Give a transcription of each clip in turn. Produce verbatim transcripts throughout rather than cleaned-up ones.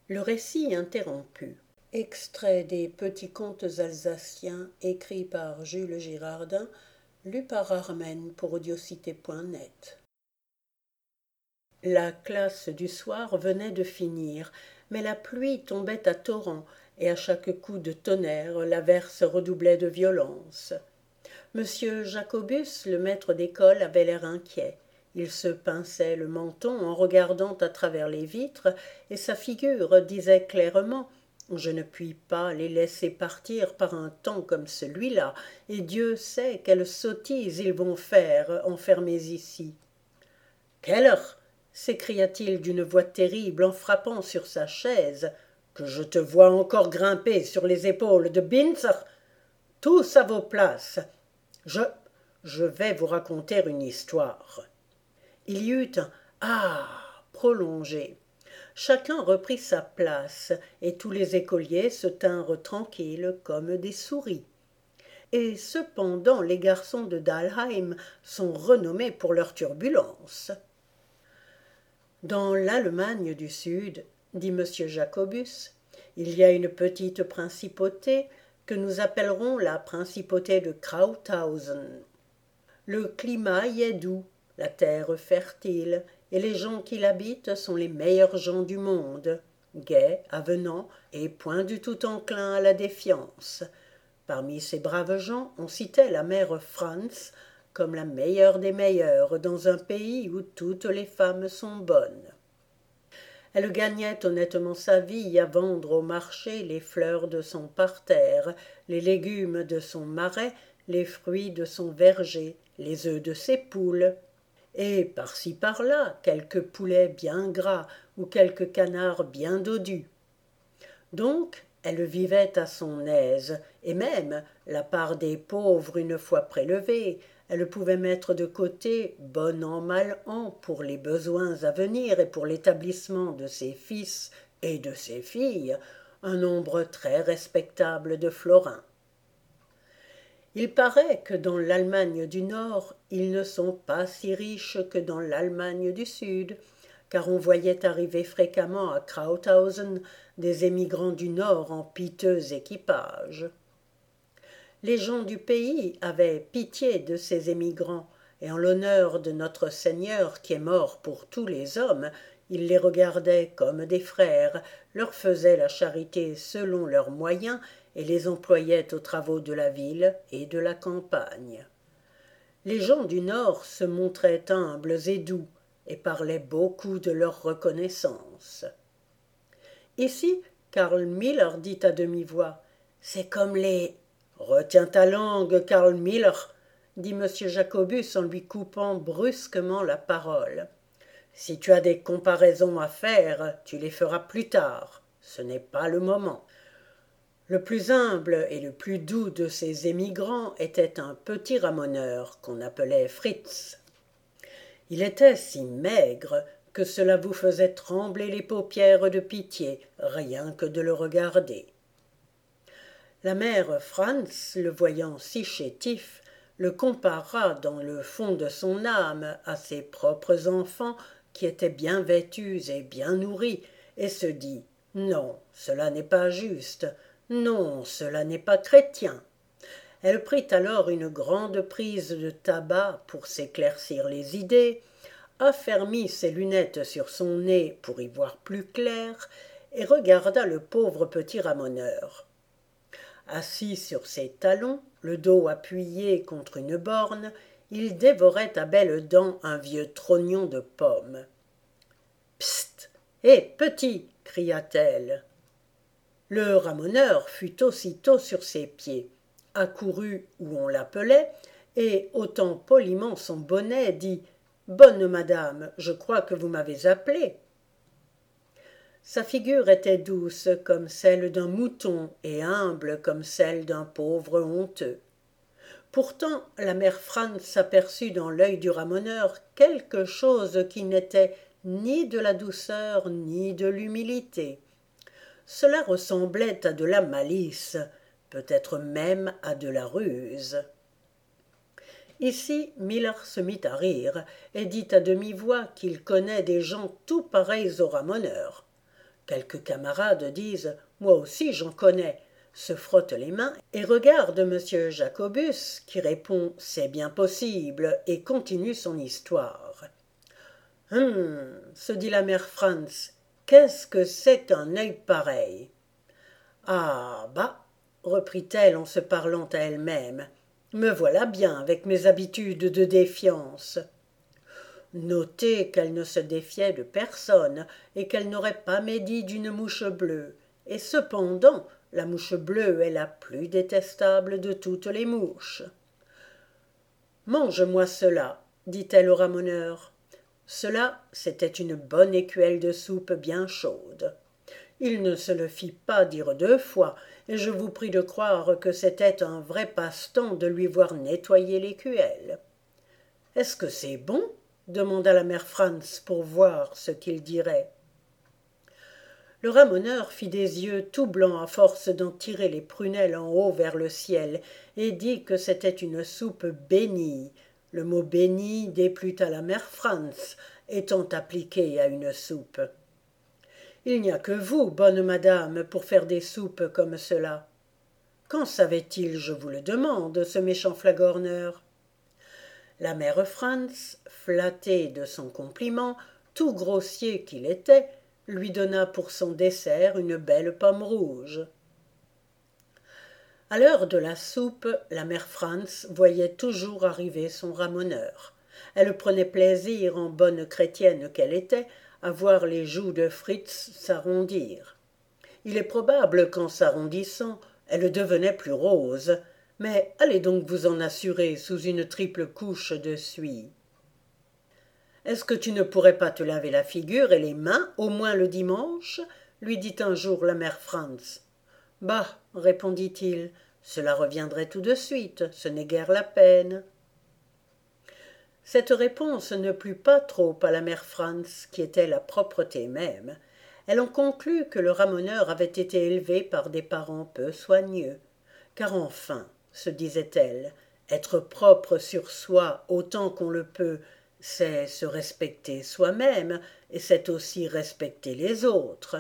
Le récit interrompu. Extrait des Petits contes alsaciens écrits par Jules Girardin, lu par Armen pour audiocité point net. La classe du soir venait de finir, mais la pluie tombait à torrents, et à chaque coup de tonnerre l'averse redoublait de violence. Monsieur Jacobus, le maître d'école, avait l'air inquiet. Il se pinçait le menton en regardant à travers les vitres, et sa figure disait clairement « Je ne puis pas les laisser partir par un temps comme celui-là, et Dieu sait quelle sottise ils vont faire enfermés ici. » « Keller !» s'écria-t-il d'une voix terrible en frappant sur sa chaise. « Que je te vois encore grimper sur les épaules de Binzer ! Tous à vos places ! Je, je vais vous raconter une histoire. » Il y eut un « Ah !» prolongé. Chacun reprit sa place, et tous les écoliers se tinrent tranquilles comme des souris. Et cependant les garçons de Dalheim sont renommés pour leur turbulence. Dans l'Allemagne du Sud, dit monsieur Jacobus, il y a une petite principauté que nous appellerons la principauté de Krauthausen. Le climat y est doux, la terre fertile, et les gens qui l'habitent sont les meilleurs gens du monde, gais, avenants et point du tout enclins à la défiance. Parmi ces braves gens, on citait la mère Franz comme la meilleure des meilleures dans un pays où toutes les femmes sont bonnes. Elle gagnait honnêtement sa vie à vendre au marché les fleurs de son parterre, les légumes de son marais, les fruits de son verger, les œufs de ses poules, et par-ci par-là quelques poulets bien gras ou quelques canards bien dodus. Donc elle vivait à son aise, et même, la part des pauvres une fois prélevée, elle pouvait mettre de côté, bon an mal an, pour les besoins à venir et pour l'établissement de ses fils et de ses filles, un nombre très respectable de florins. Il paraît que dans l'Allemagne du Nord, ils ne sont pas si riches que dans l'Allemagne du Sud, car on voyait arriver fréquemment à Krauthausen des émigrants du Nord en piteux équipage. Les gens du pays avaient pitié de ces émigrants, et en l'honneur de notre Seigneur qui est mort pour tous les hommes, ils les regardaient comme des frères, leur faisaient la charité selon leurs moyens et les employaient aux travaux de la ville et de la campagne. Les gens du Nord se montraient humbles et doux, et parlaient beaucoup de leur reconnaissance. Ici, Karl Miller dit à demi-voix, « C'est comme les… » « Retiens ta langue, Karl Miller, dit monsieur Jacobus en lui coupant brusquement la parole. Si tu as des comparaisons à faire, tu les feras plus tard. Ce n'est pas le moment. Le plus humble et le plus doux de ces émigrants était un petit ramoneur qu'on appelait Fritz. Il était si maigre que cela vous faisait trembler les paupières de pitié, rien que de le regarder. La mère Franz, le voyant si chétif, le compara dans le fond de son âme à ses propres enfants qui étaient bien vêtus et bien nourris, et se dit « Non, cela n'est pas juste, non, cela n'est pas chrétien ». Elle prit alors une grande prise de tabac pour s'éclaircir les idées, affermit ses lunettes sur son nez pour y voir plus clair, et regarda le pauvre petit ramoneur. Assis sur ses talons, le dos appuyé contre une borne, il dévorait à belles dents un vieux trognon de pomme. « Psst ! Hé, petit !» cria-t-elle. Le ramoneur fut aussitôt sur ses pieds, accourut où on l'appelait, et, ôtant poliment son bonnet, dit « Bonne madame, je crois que vous m'avez appelé. » Sa figure était douce comme celle d'un mouton et humble comme celle d'un pauvre honteux. Pourtant la mère Franz s'aperçut dans l'œil du ramoneur quelque chose qui n'était ni de la douceur ni de l'humilité. Cela ressemblait à de la malice, peut-être même à de la ruse. Ici Miller se mit à rire et dit à demi-voix qu'il connaît des gens tout pareils au ramoneur. Quelques camarades disent « Moi aussi j'en connais », se frottent les mains et regardent M. Jacobus qui répond « C'est bien possible » et continue son histoire. « Hum, se dit la mère Franz, qu'est-ce que c'est qu'un œil pareil ?» Ah, bah, reprit-elle en se parlant à elle-même, me voilà bien avec mes habitudes de défiance. Notez qu'elle ne se défiait de personne et qu'elle n'aurait pas médit d'une mouche bleue, et cependant la mouche bleue est la plus détestable de toutes les mouches. Mange-moi cela, dit-elle au ramoneur. Cela, c'était une bonne écuelle de soupe bien chaude. Il ne se le fit pas dire deux fois, et je vous prie de croire que c'était un vrai passe-temps de lui voir nettoyer l'écuelle. « Est-ce que c'est bon ?» demanda la mère Franz pour voir ce qu'il dirait. Le ramoneur fit des yeux tout blancs à force d'en tirer les prunelles en haut vers le ciel, et dit que c'était une soupe bénie. Le mot béni déplut à la mère Franz, étant appliqué à une soupe. Il n'y a que vous, bonne madame, pour faire des soupes comme cela. Qu'en savait-il, je vous le demande, ce méchant flagorneur? La mère Franz, flattée de son compliment, tout grossier qu'il était, lui donna pour son dessert une belle pomme rouge. À l'heure de la soupe, la mère Franz voyait toujours arriver son ramoneur. Elle prenait plaisir, en bonne chrétienne qu'elle était, à voir les joues de Fritz s'arrondir. Il est probable qu'en s'arrondissant, elle devenait plus rose, mais allez donc vous en assurer sous une triple couche de suie. « Est-ce que tu ne pourrais pas te laver la figure et les mains, au moins le dimanche ?» lui dit un jour la mère Franz. « Bah, répondit-il, cela reviendrait tout de suite, ce n'est guère la peine. » Cette réponse ne plut pas trop à la mère Franz, qui était la propreté même. Elle en conclut que le ramoneur avait été élevé par des parents peu soigneux. Car enfin, se disait-elle, être propre sur soi autant qu'on le peut, c'est se respecter soi-même, et c'est aussi respecter les autres.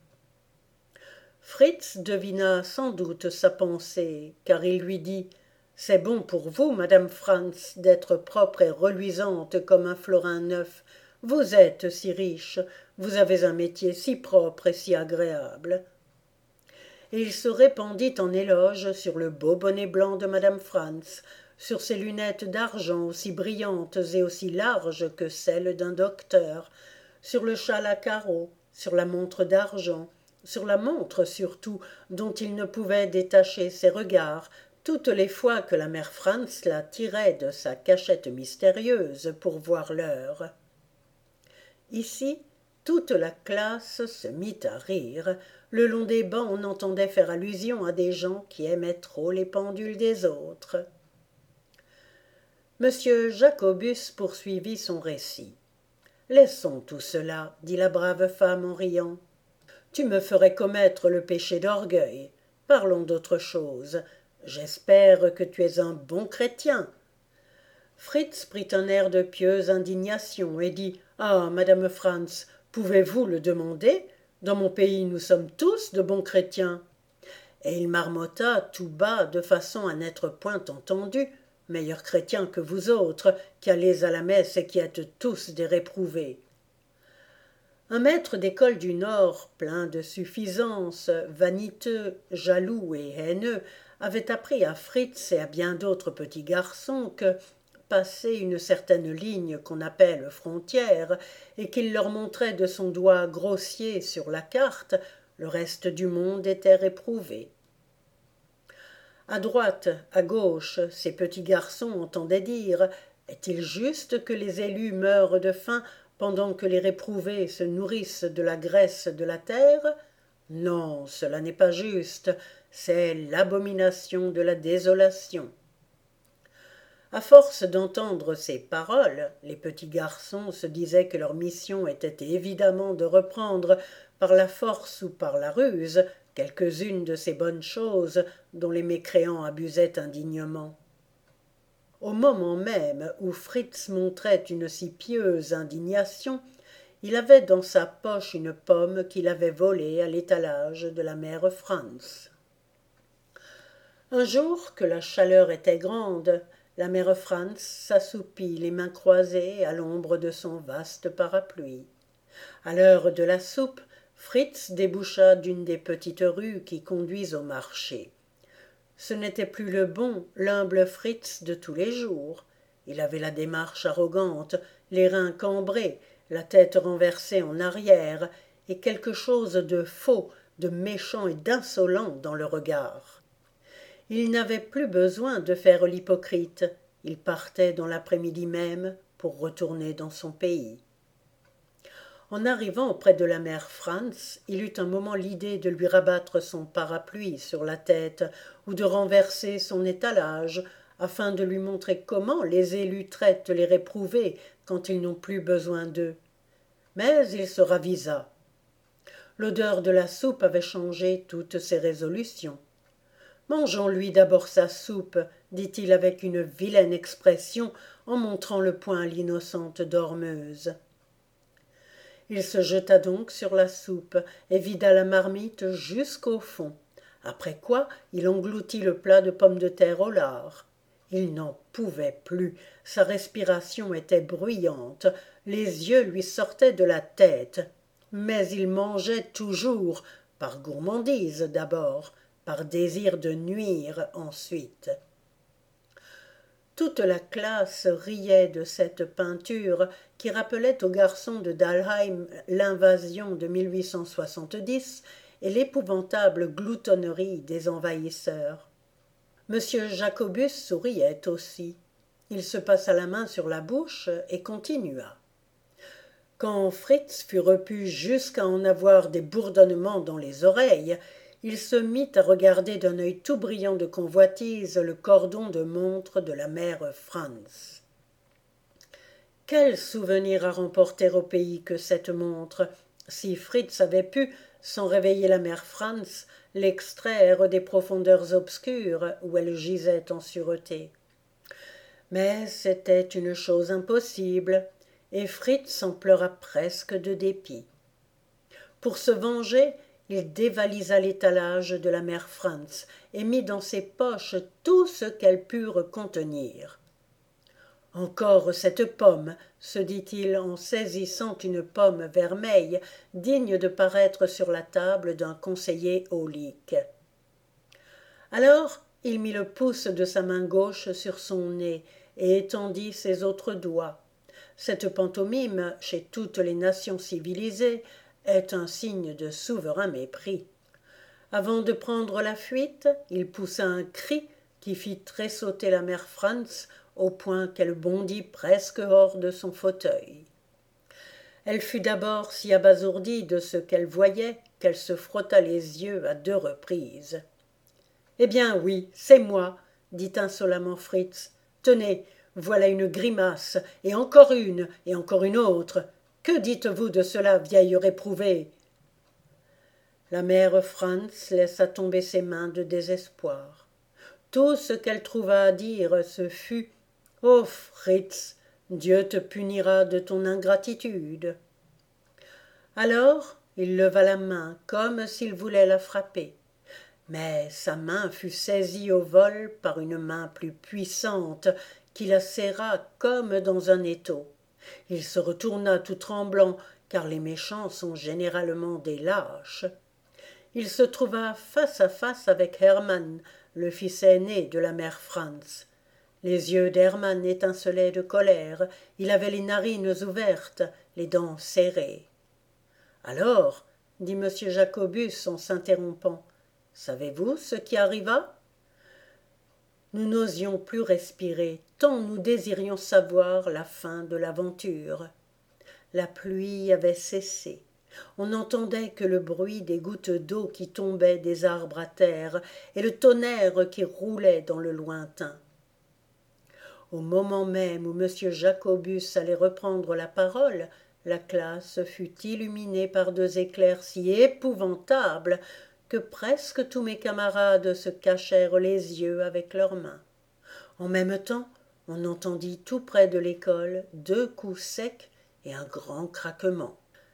Fritz devina sans doute sa pensée, car il lui dit « C'est bon pour vous, madame Franz, d'être propre et reluisante comme un florin neuf. Vous êtes si riche, vous avez un métier si propre et si agréable. » Et il se répandit en éloges sur le beau bonnet blanc de madame Franz, sur ses lunettes d'argent aussi brillantes et aussi larges que celles d'un docteur, sur le châle à carreaux, sur la montre d'argent, sur la montre surtout, dont il ne pouvait détacher ses regards, toutes les fois que la mère Franz la tirait de sa cachette mystérieuse pour voir l'heure. Ici, toute la classe se mit à rire. Le long des bancs, on entendait faire allusion à des gens qui aimaient trop les pendules des autres. Monsieur Jacobus poursuivit son récit. « Laissons tout cela, dit la brave femme en riant. Tu me ferais commettre le péché d'orgueil. Parlons d'autre chose. J'espère que tu es un bon chrétien. » Fritz prit un air de pieuse indignation et dit « Ah, madame Franz, pouvez-vous le demander? Dans mon pays, nous sommes tous de bons chrétiens. » Et il marmotta tout bas de façon à n'être point entendu. « Meilleurs chrétiens que vous autres, qui allez à la messe et qui êtes tous des réprouvés. » Un maître d'école du Nord, plein de suffisance, vaniteux, jaloux et haineux, avait appris à Fritz et à bien d'autres petits garçons que, passé une certaine ligne qu'on appelle frontière, et qu'il leur montrait de son doigt grossier sur la carte, le reste du monde était réprouvé. À droite, à gauche, ces petits garçons entendaient dire « Est-il juste que les élus meurent de faim pendant que les réprouvés se nourrissent de la graisse de la terre? Non, cela n'est pas juste, c'est l'abomination de la désolation. » À force d'entendre ces paroles, les petits garçons se disaient que leur mission était évidemment de reprendre, par la force ou par la ruse, quelques-unes de ces bonnes choses dont les mécréants abusaient indignement. Au moment même où Fritz montrait une si pieuse indignation, il avait dans sa poche une pomme qu'il avait volée à l'étalage de la mère Franz. Un jour, que la chaleur était grande, la mère Franz s'assoupit les mains croisées à l'ombre de son vaste parapluie. À l'heure de la soupe, Fritz déboucha d'une des petites rues qui conduisent au marché. Ce n'était plus le bon, l'humble Fritz de tous les jours. Il avait la démarche arrogante, les reins cambrés, la tête renversée en arrière, et quelque chose de faux, de méchant et d'insolent dans le regard. Il n'avait plus besoin de faire l'hypocrite. Il partait dans l'après-midi même pour retourner dans son pays. En arrivant auprès de la mère Franz, il eut un moment l'idée de lui rabattre son parapluie sur la tête ou de renverser son étalage, afin de lui montrer comment les élus traitent les réprouvés quand ils n'ont plus besoin d'eux. Mais il se ravisa. L'odeur de la soupe avait changé toutes ses résolutions. « Mangeons-lui d'abord sa soupe, dit-il avec une vilaine expression en montrant le poing à l'innocente dormeuse. Il se jeta donc sur la soupe et vida la marmite jusqu'au fond, après quoi il engloutit le plat de pommes de terre au lard. Il n'en pouvait plus, sa respiration était bruyante, les yeux lui sortaient de la tête, mais il mangeait toujours, par gourmandise d'abord, par désir de nuire ensuite. Toute la classe riait de cette peinture qui rappelait aux garçons de Dalheim l'invasion de mille huit cent soixante-dix et l'épouvantable gloutonnerie des envahisseurs. Monsieur Jacobus souriait aussi. Il se passa la main sur la bouche et continua. Quand Fritz fut repu jusqu'à en avoir des bourdonnements dans les oreilles, il se mit à regarder d'un œil tout brillant de convoitise le cordon de montre de la mère Franz. Quel souvenir à remporter au pays que cette montre, si Fritz avait pu, sans réveiller la mère Franz, l'extraire des profondeurs obscures où elle gisait en sûreté. Mais c'était une chose impossible, et Fritz en pleura presque de dépit. Pour se venger, il dévalisa l'étalage de la mère Franz et mit dans ses poches tout ce qu'elles purent contenir. « Encore cette pomme, se dit-il en saisissant une pomme vermeille digne de paraître sur la table d'un conseiller aulique. Alors il mit le pouce de sa main gauche sur son nez et étendit ses autres doigts. Cette pantomime, chez toutes les nations civilisées, est un signe de souverain mépris. Avant de prendre la fuite, il poussa un cri qui fit tressauter la mère Franz au point qu'elle bondit presque hors de son fauteuil. Elle fut d'abord si abasourdie de ce qu'elle voyait qu'elle se frotta les yeux à deux reprises. « Eh bien oui, c'est moi, » dit insolemment Fritz. « Tenez, voilà une grimace, et encore une, et encore une autre. Que dites-vous de cela, vieille réprouvée ?» La mère Franz laissa tomber ses mains de désespoir. Tout ce qu'elle trouva à dire, ce fut « Oh, Fritz, Dieu te punira de ton ingratitude. » Alors il leva la main comme s'il voulait la frapper. Mais sa main fut saisie au vol par une main plus puissante qui la serra comme dans un étau. Il se retourna tout tremblant, car les méchants sont généralement des lâches. Il se trouva face à face avec Hermann, le fils aîné de la mère Franz. Les yeux d'Hermann étincelaient de colère, il avait les narines ouvertes, les dents serrées. « Alors, dit M. Jacobus en s'interrompant, savez-vous ce qui arriva ?» Nous n'osions plus respirer, tant nous désirions savoir la fin de l'aventure. La pluie avait cessé. On n'entendait que le bruit des gouttes d'eau qui tombaient des arbres à terre et le tonnerre qui roulait dans le lointain. Au moment même où M. Jacobus allait reprendre la parole, la classe fut illuminée par deux éclairs si épouvantables que presque tous mes camarades se cachèrent les yeux avec leurs mains. En même temps, on entendit tout près de l'école deux coups secs et un grand craquement.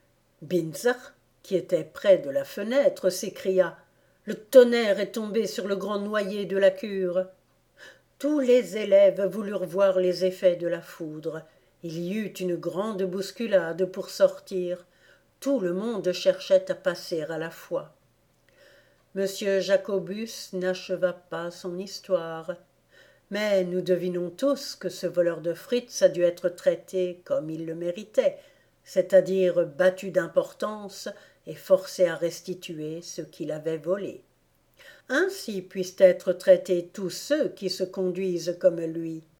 Binzach, qui était près de la fenêtre, s'écria « Le tonnerre est tombé sur le grand noyer de la cure !» Tous les élèves voulurent voir les effets de la foudre. Il y eut une grande bousculade pour sortir. Tout le monde cherchait à passer à la fois. Monsieur Jacobus n'acheva pas son histoire. Mais nous devinons tous que ce voleur de Fritz a dû être traité comme il le méritait, c'est-à-dire battu d'importance et forcé à restituer ce qu'il avait volé. Ainsi puissent être traités tous ceux qui se conduisent comme lui.